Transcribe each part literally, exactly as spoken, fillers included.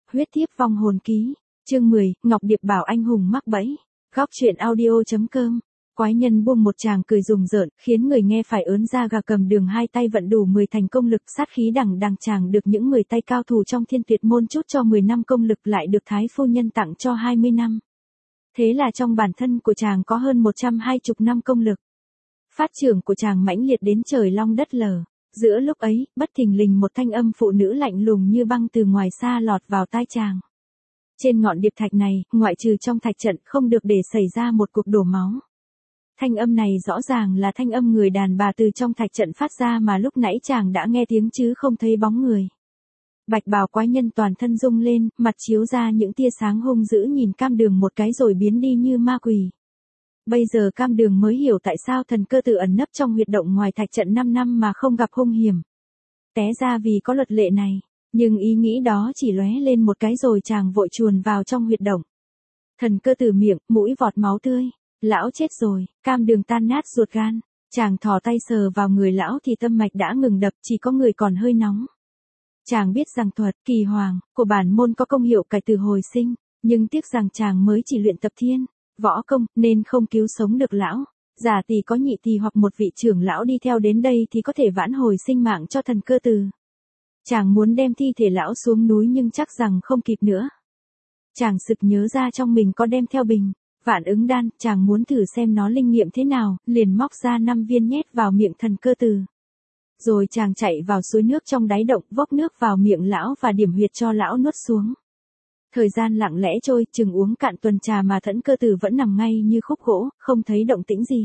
Huyết thiếp vong hồn ký, chương mười, Ngọc Điệp bảo anh hùng mắc bẫy. Góc truyện audio.com. Quái nhân buông một tràng cười rùng rợn, khiến người nghe phải ớn da gà. Cầm đường hai tay vận đủ mười thành công lực, sát khí đằng đằng chàng được những người tay cao thủ trong Thiên Tuyệt môn chút cho mười năm công lực, lại được thái phu nhân tặng cho hai mươi năm. Thế là trong bản thân của chàng có hơn một trăm hai mươi năm công lực. Phát trưởng của chàng mãnh liệt đến trời long đất lở. Giữa lúc ấy, bất thình lình một thanh âm phụ nữ lạnh lùng như băng từ ngoài xa lọt vào tai chàng. Trên ngọn điệp thạch này, ngoại trừ trong thạch trận, không được để xảy ra một cuộc đổ máu. Thanh âm này rõ ràng là thanh âm người đàn bà từ trong thạch trận phát ra, mà lúc nãy chàng đã nghe tiếng chứ không thấy bóng người. Bạch bào quái nhân toàn thân rung lên, mặt chiếu ra những tia sáng hung dữ, nhìn Cam Đường một cái rồi biến đi như ma quỷ. Bây giờ Cam Đường mới hiểu tại sao thần cơ tử ẩn nấp trong huyệt động ngoài thạch trận năm năm mà không gặp hung hiểm. Té ra vì có luật lệ này, nhưng ý nghĩ đó chỉ lóe lên một cái rồi chàng vội chuồn vào trong huyệt động. Thần cơ tử miệng, mũi vọt máu tươi. Lão chết rồi. Cam Đường tan nát ruột gan. Chàng thò tay sờ vào người lão thì tâm mạch đã ngừng đập, chỉ có người còn hơi nóng. Chàng biết rằng thuật kỳ hoàng của bản môn có công hiệu cải tử hồi sinh, nhưng tiếc rằng chàng mới chỉ luyện tập thiên võ công nên không cứu sống được lão. Giả tỷ có nhị tỷ hoặc một vị trưởng lão đi theo đến đây thì có thể vãn hồi sinh mạng cho thần cơ tử. Chàng muốn đem thi thể lão xuống núi nhưng chắc rằng không kịp nữa. Chàng sực nhớ ra trong mình có đem theo bình vạn ứng đan, chàng muốn thử xem nó linh nghiệm thế nào, liền móc ra năm viên nhét vào miệng thần cơ tử. Rồi chàng chạy vào suối nước trong đáy động, vốc nước vào miệng lão và điểm huyệt cho lão nuốt xuống. Thời gian lặng lẽ trôi, chừng uống cạn tuần trà mà thần cơ tử vẫn nằm ngay như khúc gỗ, không thấy động tĩnh gì.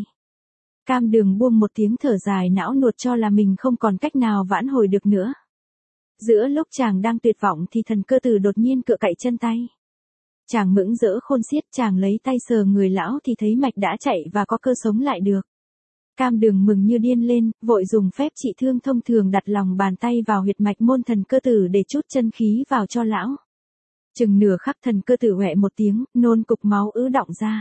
Cam Đường buông một tiếng thở dài não nuột cho là mình không còn cách nào vãn hồi được nữa. Giữa lúc chàng đang tuyệt vọng thì thần cơ tử đột nhiên cựa cậy chân tay. Chàng mững rỡ khôn xiết, chàng lấy tay sờ người lão thì thấy mạch đã chạy và có cơ sống lại được. Cam Đường mừng như điên lên, vội dùng phép trị thương thông thường đặt lòng bàn tay vào huyệt mạch môn thần cơ tử để chút chân khí vào cho lão. Chừng nửa khắc thần cơ tử hoẹ một tiếng, nôn cục máu ứ đọng ra.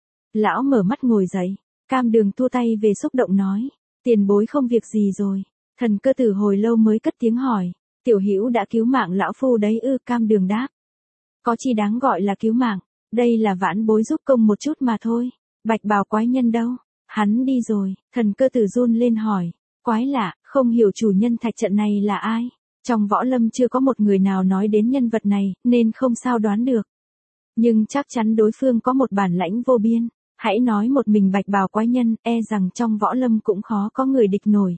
Lão mở mắt ngồi dậy. Cam Đường thua tay về xúc động nói, tiền bối không việc gì rồi. Thần cơ tử hồi lâu mới cất tiếng hỏi, tiểu hữu đã cứu mạng lão phu đấy ư? Cam Đường đáp, có chi đáng gọi là cứu mạng, đây là vãn bối giúp công một chút mà thôi. Bạch bào quái nhân đâu? Hắn đi rồi. Thần cơ tử run lên hỏi, quái lạ, không hiểu chủ nhân thạch trận này là ai. Trong võ lâm chưa có một người nào nói đến nhân vật này, nên không sao đoán được. Nhưng chắc chắn đối phương có một bản lãnh vô biên. Hãy nói một mình bạch bào quái nhân, e rằng trong võ lâm cũng khó có người địch nổi.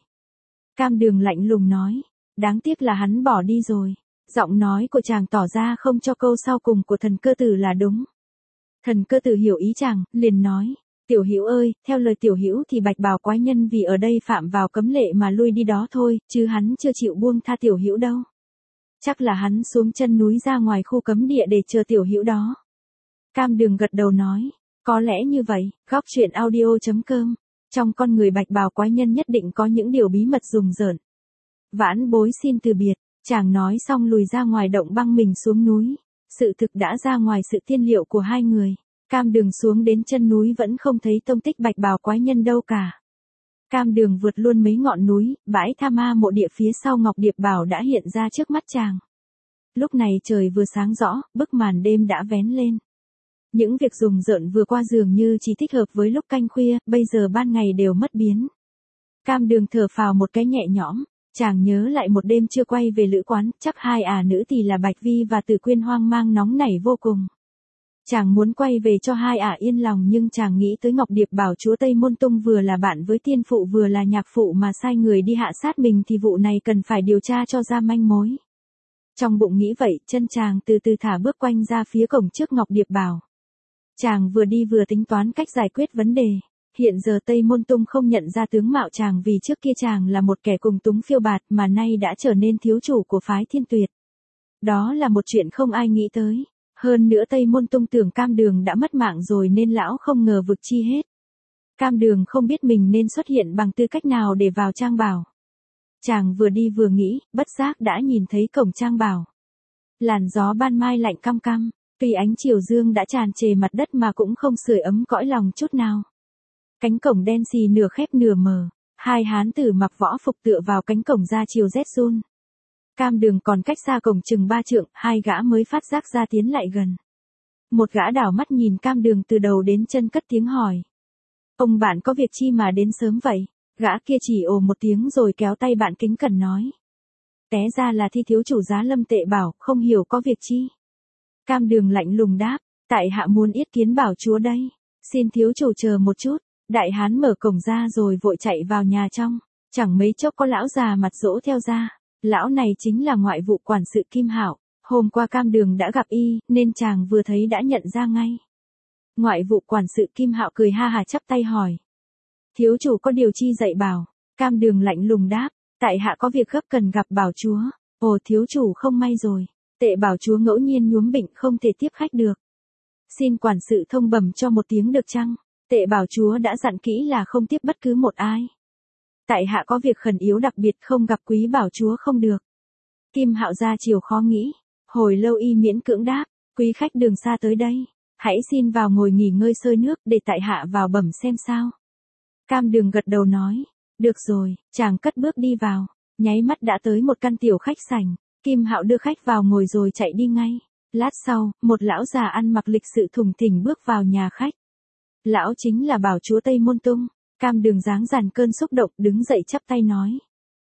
Cam Đường lạnh lùng nói, đáng tiếc là hắn bỏ đi rồi. Giọng nói của chàng tỏ ra không cho câu sau cùng của thần cơ tử là đúng. Thần cơ tử hiểu ý chàng, liền nói, tiểu hữu ơi, theo lời tiểu hữu thì bạch bào quái nhân vì ở đây phạm vào cấm lệ mà lui đi đó thôi, chứ hắn chưa chịu buông tha tiểu hữu đâu. Chắc là hắn xuống chân núi ra ngoài khu cấm địa để chờ tiểu hữu đó. Cam Đường gật đầu nói, có lẽ như vậy. Góc truyện audio.com. Trong con người bạch bào quái nhân nhất định có những điều bí mật rùng rợn. Vãn bối xin từ biệt. Chàng nói xong lùi ra ngoài động băng mình xuống núi. Sự thực đã ra ngoài sự tiên liệu của hai người. Cam Đường xuống đến chân núi vẫn không thấy tông tích bạch bào quái nhân đâu cả. Cam Đường vượt luôn mấy ngọn núi, bãi tha ma mộ địa phía sau Ngọc Điệp Bảo đã hiện ra trước mắt chàng. Lúc này trời vừa sáng rõ, bức màn đêm đã vén lên. Những việc rùng rợn vừa qua dường như chỉ thích hợp với lúc canh khuya, bây giờ ban ngày đều mất biến. Cam Đường thở phào một cái nhẹ nhõm. Chàng nhớ lại một đêm chưa quay về lữ quán, chắc hai ả nữ thì là Bạch Vi và Tử Quyên hoang mang nóng nảy vô cùng. Chàng muốn quay về cho hai ả yên lòng, nhưng chàng nghĩ tới Ngọc Điệp Bảo chúa Tây Môn Tung vừa là bạn với tiên phụ vừa là nhạc phụ mà sai người đi hạ sát mình thì vụ này cần phải điều tra cho ra manh mối. Trong bụng nghĩ vậy, chân chàng từ từ thả bước quanh ra phía cổng trước Ngọc Điệp Bảo. Chàng vừa đi vừa tính toán cách giải quyết vấn đề. Hiện giờ Tây Môn Tung không nhận ra tướng mạo chàng vì trước kia chàng là một kẻ cùng túng phiêu bạt mà nay đã trở nên thiếu chủ của phái Thiên Tuyệt. Đó là một chuyện không ai nghĩ tới. Hơn nữa Tây Môn Tung tưởng Cam Đường đã mất mạng rồi nên lão không ngờ vực chi hết. Cam Đường không biết mình nên xuất hiện bằng tư cách nào để vào trang bảo. Chàng vừa đi vừa nghĩ, bất giác đã nhìn thấy cổng trang bảo. Làn gió ban mai lạnh căm căm, tuy ánh chiều dương đã tràn trề mặt đất mà cũng không sưởi ấm cõi lòng chút nào. Cánh cổng đen xì nửa khép nửa mở, hai hán tử mặc võ phục tựa vào cánh cổng ra chiều rét run. Cam Đường còn cách xa cổng chừng ba trượng, hai gã mới phát giác ra tiến lại gần. Một gã đảo mắt nhìn Cam Đường từ đầu đến chân cất tiếng hỏi. Ông bạn có việc chi mà đến sớm vậy? Gã kia chỉ ồ một tiếng rồi kéo tay bạn kính cẩn nói. Té ra là Thi thiếu chủ Giá Lâm Tệ bảo, không hiểu có việc chi. Cam Đường lạnh lùng đáp, tại hạ muốn yết kiến bảo chúa đây. Xin thiếu chủ chờ một chút. Đại hán mở cổng ra rồi vội chạy vào nhà trong. Chẳng mấy chốc có lão già mặt dỗ theo ra. Lão này chính là ngoại vụ quản sự Kim Hạo. Hôm qua Cam Đường đã gặp y, nên chàng vừa thấy đã nhận ra ngay. Ngoại vụ quản sự Kim Hạo cười ha hà chắp tay hỏi. Thiếu chủ có điều chi dạy bảo? Cam Đường lạnh lùng đáp, tại hạ có việc gấp cần gặp bảo chúa. Ồ, thiếu chủ không may rồi. Tệ bảo chúa ngẫu nhiên nhuốm bệnh không thể tiếp khách được. Xin quản sự thông bẩm cho một tiếng được chăng? Tệ bảo chúa đã dặn kỹ là không tiếp bất cứ một ai. Tại hạ có việc khẩn yếu đặc biệt không gặp quý bảo chúa không được. Kim Hạo ra chiều khó nghĩ. Hồi lâu y miễn cưỡng đáp, quý khách đường xa tới đây. Hãy xin vào ngồi nghỉ ngơi sơi nước để tại hạ vào bẩm xem sao. Cam Đường gật đầu nói, được rồi, chàng cất bước đi vào. Nháy mắt đã tới một căn tiểu khách sảnh. Kim Hạo đưa khách vào ngồi rồi chạy đi ngay. Lát sau, một lão già ăn mặc lịch sự thùng thình bước vào nhà khách. Lão chính là bảo chúa Tây Môn Tung. Cam Đường giáng dàn cơn xúc động đứng dậy chắp tay nói.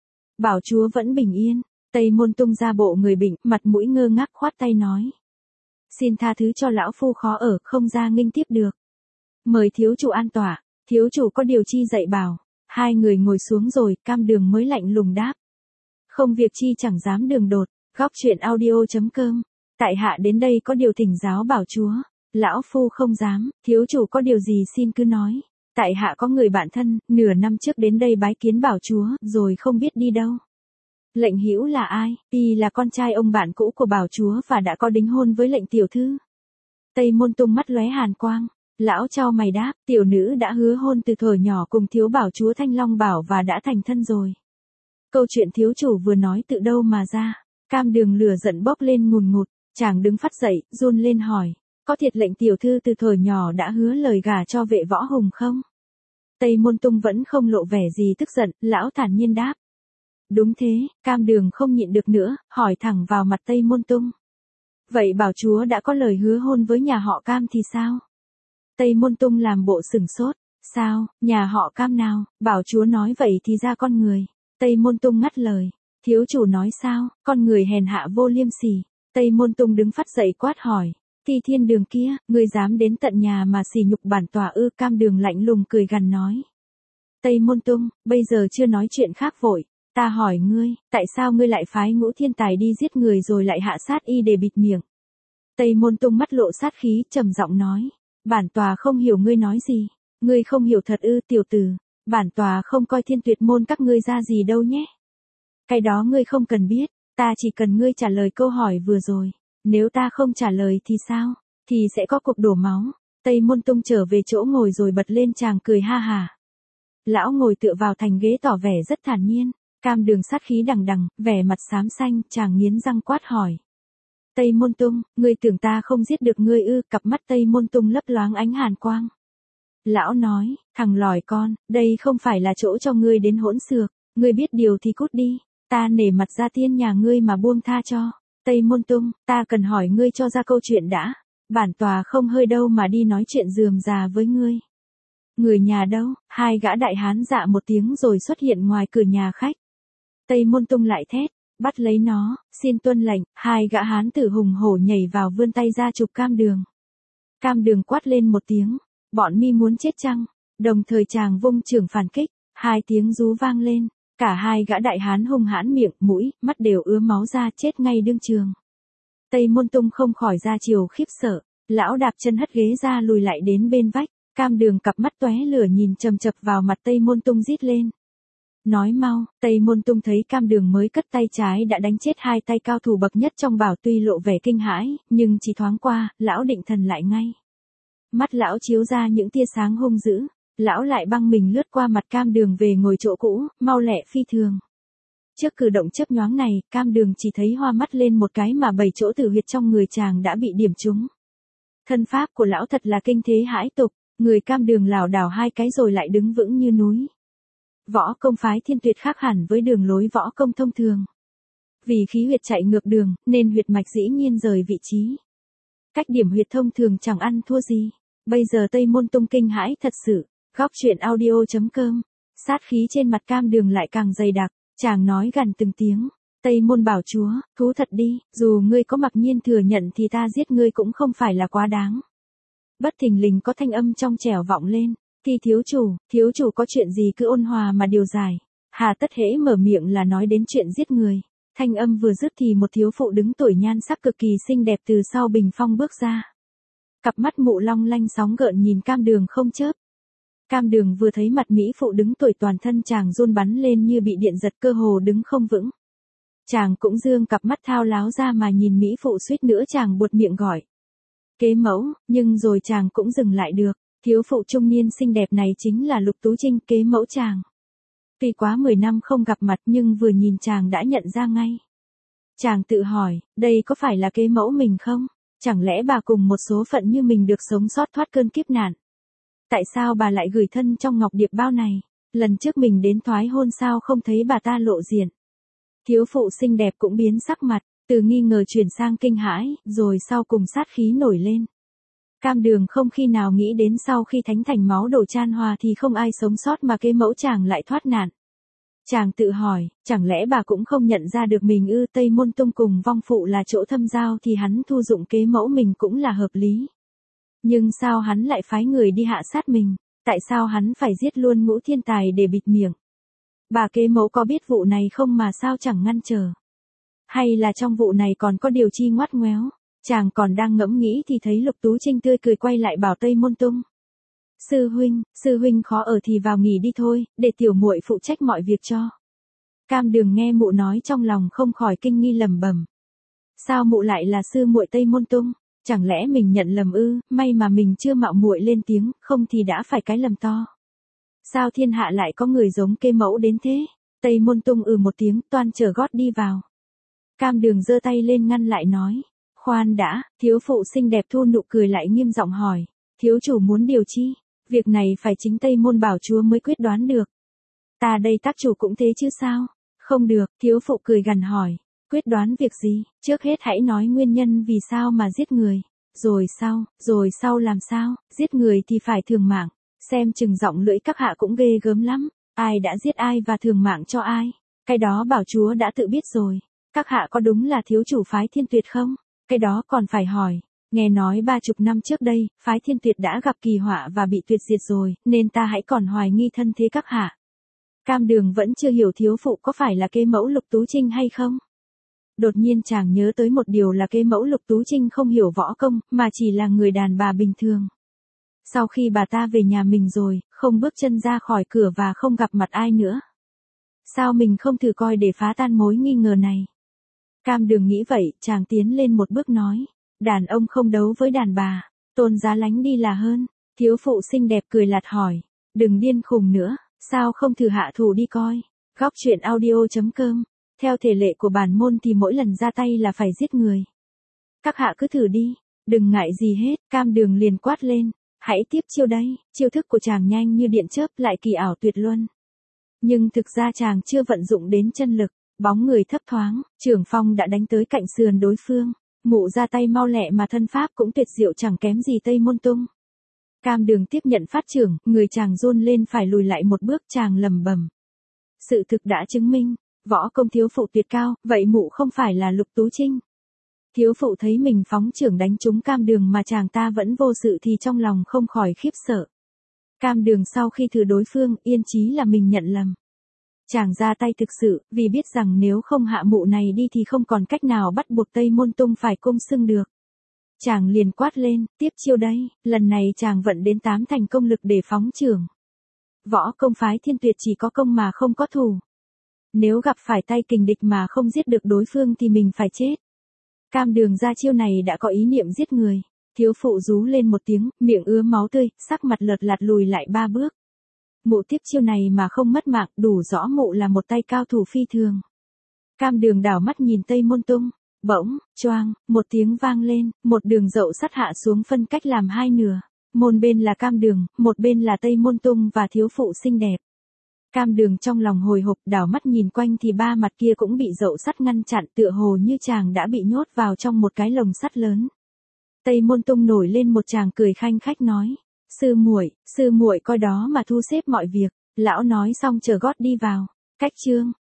Bảo chúa vẫn bình yên. Tây Môn Tung ra bộ người bệnh, mặt mũi ngơ ngác khoát tay nói. Xin tha thứ cho lão phu khó ở, không ra nghênh tiếp được. Mời thiếu chủ an tọa, thiếu chủ có điều chi dạy bảo. Hai người ngồi xuống rồi, Cam Đường mới lạnh lùng đáp. Không việc chi chẳng dám đường đột, góc truyện audio chấm com. Tại hạ đến đây có điều thỉnh giáo bảo chúa. Lão phu không dám, thiếu chủ có điều gì xin cứ nói. Tại hạ có người bạn thân, nửa năm trước đến đây bái kiến bảo chúa, rồi không biết đi đâu. Lệnh Hữu là ai? Y là con trai ông bạn cũ của bảo chúa và đã có đính hôn với lệnh tiểu thư. Tây Môn Tung mắt lóe hàn quang. Lão chau mày đáp, tiểu nữ đã hứa hôn từ thuở nhỏ cùng thiếu bảo chúa Thanh Long Bảo và đã thành thân rồi. Câu chuyện thiếu chủ vừa nói tự đâu mà ra? Cam Đường lửa giận bốc lên ngùn ngụt, chàng đứng phắt dậy, run lên hỏi, có thiệt lệnh tiểu thư từ thuở nhỏ đã hứa lời gả cho vệ võ hùng không? Tây Môn Tung vẫn không lộ vẻ gì tức giận, lão thản nhiên đáp. Đúng thế, Cam Đường không nhịn được nữa, hỏi thẳng vào mặt Tây Môn Tung. Vậy bảo chúa đã có lời hứa hôn với nhà họ Cam thì sao? Tây Môn Tung làm bộ sửng sốt. Sao, nhà họ Cam nào? Bảo chúa nói vậy thì ra con người. Tây Môn Tung ngắt lời. Thiếu chủ nói sao, con người hèn hạ vô liêm sỉ. Tây Môn Tung đứng phắt dậy quát hỏi. Thi Thiên Đường kia, ngươi dám đến tận nhà mà sỉ nhục bản tòa ư? Cam Đường lạnh lùng cười gằn nói. Tây Môn Tung, bây giờ chưa nói chuyện khác vội. Ta hỏi ngươi, tại sao ngươi lại phái Ngũ Thiên Tài đi giết người rồi lại hạ sát y để bịt miệng? Tây Môn Tung mắt lộ sát khí, trầm giọng nói. Bản tòa không hiểu ngươi nói gì. Ngươi không hiểu thật ư? Tiểu tử, bản tòa không coi Thiên Tuyệt môn các ngươi ra gì đâu nhé. Cái đó ngươi không cần biết, ta chỉ cần ngươi trả lời câu hỏi vừa rồi. Nếu ta không trả lời thì sao? Thì sẽ có cuộc đổ máu. Tây Môn Tung trở về chỗ ngồi rồi bật lên chàng cười ha hà. Lão ngồi tựa vào thành ghế tỏ vẻ rất thản nhiên. Cam Đường sát khí đằng đằng, vẻ mặt xám xanh, chàng nghiến răng quát hỏi. Tây Môn Tung, ngươi tưởng ta không giết được ngươi ư? Cặp mắt Tây Môn Tung lấp loáng ánh hàn quang. Lão nói, thằng lòi con, đây không phải là chỗ cho ngươi đến hỗn xược, ngươi biết điều thì cút đi, ta nể mặt gia tiên nhà ngươi mà buông tha cho. Tây Môn Tung, ta cần hỏi ngươi cho ra câu chuyện đã, bản tòa không hơi đâu mà đi nói chuyện rườm rà với ngươi. Người nhà đâu? Hai gã đại hán dạ một tiếng rồi xuất hiện ngoài cửa nhà khách. Tây Môn Tung lại thét, bắt lấy nó, xin tuân lệnh. Hai gã hán tử hùng hổ nhảy vào vươn tay ra chụp Cam Đường. Cam Đường quát lên một tiếng, bọn mi muốn chết chăng? Đồng thời chàng vung chưởng phản kích, hai tiếng rú vang lên, cả hai gã đại hán hung hãn miệng, mũi, mắt đều ứa máu ra chết ngay đương trường. Tây Môn Tung không khỏi ra chiều khiếp sợ, lão đạp chân hất ghế ra lùi lại đến bên vách. Cam Đường cặp mắt tóe lửa nhìn chầm chập vào mặt Tây Môn Tung rít lên. Nói mau. Tây Môn Tung thấy Cam Đường mới cất tay trái đã đánh chết hai tay cao thủ bậc nhất trong bảo, tuy lộ vẻ kinh hãi, nhưng chỉ thoáng qua, lão định thần lại ngay. Mắt lão chiếu ra những tia sáng hung dữ, lão lại băng mình lướt qua mặt Cam Đường về ngồi chỗ cũ, mau lẹ phi thường. Trước cử động chớp nhoáng này, Cam Đường chỉ thấy hoa mắt lên một cái mà bảy chỗ tử huyệt trong người chàng đã bị điểm trúng. Thân pháp của lão thật là kinh thế hãi tục, người Cam Đường lảo đảo hai cái rồi lại đứng vững như núi. Võ công phái Thiên Tuyệt khác hẳn với đường lối võ công thông thường. Vì khí huyệt chạy ngược đường, nên huyệt mạch dĩ nhiên rời vị trí. Cách điểm huyệt thông thường chẳng ăn thua gì. Bây giờ Tây Môn Tung kinh hãi thật sự. Góc truyện audio.com. Sát khí trên mặt Cam Đường lại càng dày đặc, chàng nói gằn từng tiếng. Tây Môn bảo chúa, thú thật đi, dù ngươi có mặc nhiên thừa nhận thì ta giết ngươi cũng không phải là quá đáng. Bất thình lình có thanh âm trong trẻo vọng lên. Thì thiếu chủ, thiếu chủ có chuyện gì cứ ôn hòa mà điều giải. Hà tất hễ mở miệng là nói đến chuyện giết người. Thanh âm vừa dứt thì một thiếu phụ đứng tuổi nhan sắc cực kỳ xinh đẹp từ sau bình phong bước ra. Cặp mắt mụ long lanh sóng gợn nhìn Cam Đường không chớp. Cam Đường vừa thấy mặt mỹ phụ đứng tuổi toàn thân chàng run bắn lên như bị điện giật, cơ hồ đứng không vững. Chàng cũng dương cặp mắt thao láo ra mà nhìn mỹ phụ, suýt nữa chàng buột miệng gọi kế mẫu, nhưng rồi chàng cũng dừng lại được. Thiếu phụ trung niên xinh đẹp này chính là Lục Tú Trinh, kế mẫu chàng. Tuy quá mười năm không gặp mặt nhưng vừa nhìn chàng đã nhận ra ngay. Chàng tự hỏi, đây có phải là kế mẫu mình không? Chẳng lẽ bà cùng một số phận như mình được sống sót thoát cơn kiếp nạn? Tại sao bà lại gửi thân trong ngọc điệp bao này? Lần trước mình đến thoái hôn sao không thấy bà ta lộ diện? Thiếu phụ xinh đẹp cũng biến sắc mặt, từ nghi ngờ chuyển sang kinh hãi, rồi sau cùng sát khí nổi lên. Cam Đường không khi nào nghĩ đến sau khi thánh thành máu đổ chan hòa thì không ai sống sót mà kế mẫu chàng lại thoát nạn. Chàng tự hỏi, chẳng lẽ bà cũng không nhận ra được mình ư? Tây Môn Tung cùng vong phụ là chỗ thâm giao thì hắn thu dụng kế mẫu mình cũng là hợp lý. Nhưng sao hắn lại phái người đi hạ sát mình? Tại sao hắn phải giết luôn Ngũ Thiên Tài để bịt miệng? Bà kế mẫu có biết vụ này không mà sao chẳng ngăn trở? Hay là trong vụ này còn có điều chi ngoắt ngoéo? Chàng còn đang ngẫm nghĩ thì thấy Lục Tú Trinh tươi cười quay lại bảo Tây Môn Tung. Sư huynh, sư huynh khó ở thì vào nghỉ đi thôi, để tiểu muội phụ trách mọi việc cho. Cam Đường nghe mụ nói trong lòng không khỏi kinh nghi lẩm bẩm. Sao mụ lại là sư muội Tây Môn Tung? Chẳng lẽ mình nhận lầm ư? May mà mình chưa mạo muội lên tiếng, không thì đã phải cái lầm to. Sao thiên hạ lại có người giống kế mẫu đến thế? Tây Môn Tung ừ một tiếng, toan trở gót đi vào. Cam Đường giơ tay lên ngăn lại nói. Khoan đã, thiếu phụ xinh đẹp thu nụ cười lại nghiêm giọng hỏi. Thiếu chủ muốn điều chi? Việc này phải chính Tây Môn bảo chúa mới quyết đoán được. Ta đây tác chủ cũng thế chứ sao? Không được, thiếu phụ cười gằn hỏi. Quyết đoán việc gì? Trước hết hãy nói nguyên nhân vì sao mà giết người. Rồi sau, rồi sau làm sao? Giết người thì phải thường mạng. Xem chừng giọng lưỡi các hạ cũng ghê gớm lắm. Ai đã giết ai và thường mạng cho ai? Cái đó bảo chúa đã tự biết rồi. Các hạ có đúng là thiếu chủ phái Thiên Tuyệt không? Cái đó còn phải hỏi. Nghe nói ba chục năm trước đây, phái Thiên Tuyệt đã gặp kỳ họa và bị tuyệt diệt rồi, nên ta hãy còn hoài nghi thân thế các hạ. Cam Đường vẫn chưa hiểu thiếu phụ có phải là kế mẫu Lục Tú Trinh hay không. Đột nhiên chàng nhớ tới một điều là kế mẫu Lục Tú Trinh không hiểu võ công, mà chỉ là người đàn bà bình thường. Sau khi bà ta về nhà mình rồi, không bước chân ra khỏi cửa và không gặp mặt ai nữa. Sao mình không thử coi để phá tan mối nghi ngờ này? Cam Đường nghĩ vậy, chàng tiến lên một bước nói. Đàn ông không đấu với đàn bà, tôn giá lánh đi là hơn. Thiếu phụ xinh đẹp cười lạt hỏi. Đừng điên khùng nữa, sao không thử hạ thủ đi coi. Góc truyện audio.com. Theo thể lệ của bản môn thì mỗi lần ra tay là phải giết người. Các hạ cứ thử đi, đừng ngại gì hết. Cam Đường liền quát lên. Hãy tiếp chiêu đây. Chiêu thức của chàng nhanh như điện chớp, lại kỳ ảo tuyệt luân. Nhưng thực ra chàng chưa vận dụng đến chân lực. Bóng người thấp thoáng, Trường Phong đã đánh tới cạnh sườn đối phương. Mụ ra tay mau lẹ mà thân pháp cũng tuyệt diệu chẳng kém gì Tây Môn Tung. Cam Đường tiếp nhận phát trưởng, người chàng run lên phải lùi lại một bước, chàng lẩm bẩm. Sự thực đã chứng minh, võ công thiếu phụ tuyệt cao, vậy mụ không phải là Lục Tú Trinh. Thiếu phụ thấy mình phóng trưởng đánh trúng Cam Đường mà chàng ta vẫn vô sự thì trong lòng không khỏi khiếp sợ. Cam Đường sau khi thử đối phương, yên chí là mình nhận lầm. Chàng ra tay thực sự, vì biết rằng nếu không hạ mụ này đi thì không còn cách nào bắt buộc Tây Môn Tung phải cung xưng được. Chàng liền quát lên, tiếp chiêu đây, lần này chàng vận đến tám thành công lực để phóng trưởng. Võ công phái Thiên Tuyệt chỉ có công mà không có thủ. Nếu gặp phải tay kình địch mà không giết được đối phương thì mình phải chết. Cam Đường ra chiêu này đã có ý niệm giết người. Thiếu phụ rú lên một tiếng, miệng ứa máu tươi, sắc mặt lợt lạt lùi lại ba bước. Mụ tiếp chiêu này mà không mất mạng, đủ rõ mụ là một tay cao thủ phi thường. Cam Đường đảo mắt nhìn Tây Môn Tung, bỗng, choang, một tiếng vang lên, một đường dậu sắt hạ xuống phân cách làm hai nửa. Một bên là Cam Đường, một bên là Tây Môn Tung và thiếu phụ xinh đẹp. Cam Đường trong lòng hồi hộp, đảo mắt nhìn quanh thì ba mặt kia cũng bị dậu sắt ngăn chặn, tựa hồ như chàng đã bị nhốt vào trong một cái lồng sắt lớn. Tây Môn Tung nổi lên một tràng cười khanh khách nói, sư muội, sư muội coi đó mà thu xếp mọi việc. Lão nói xong chờ gót đi vào. Cách chương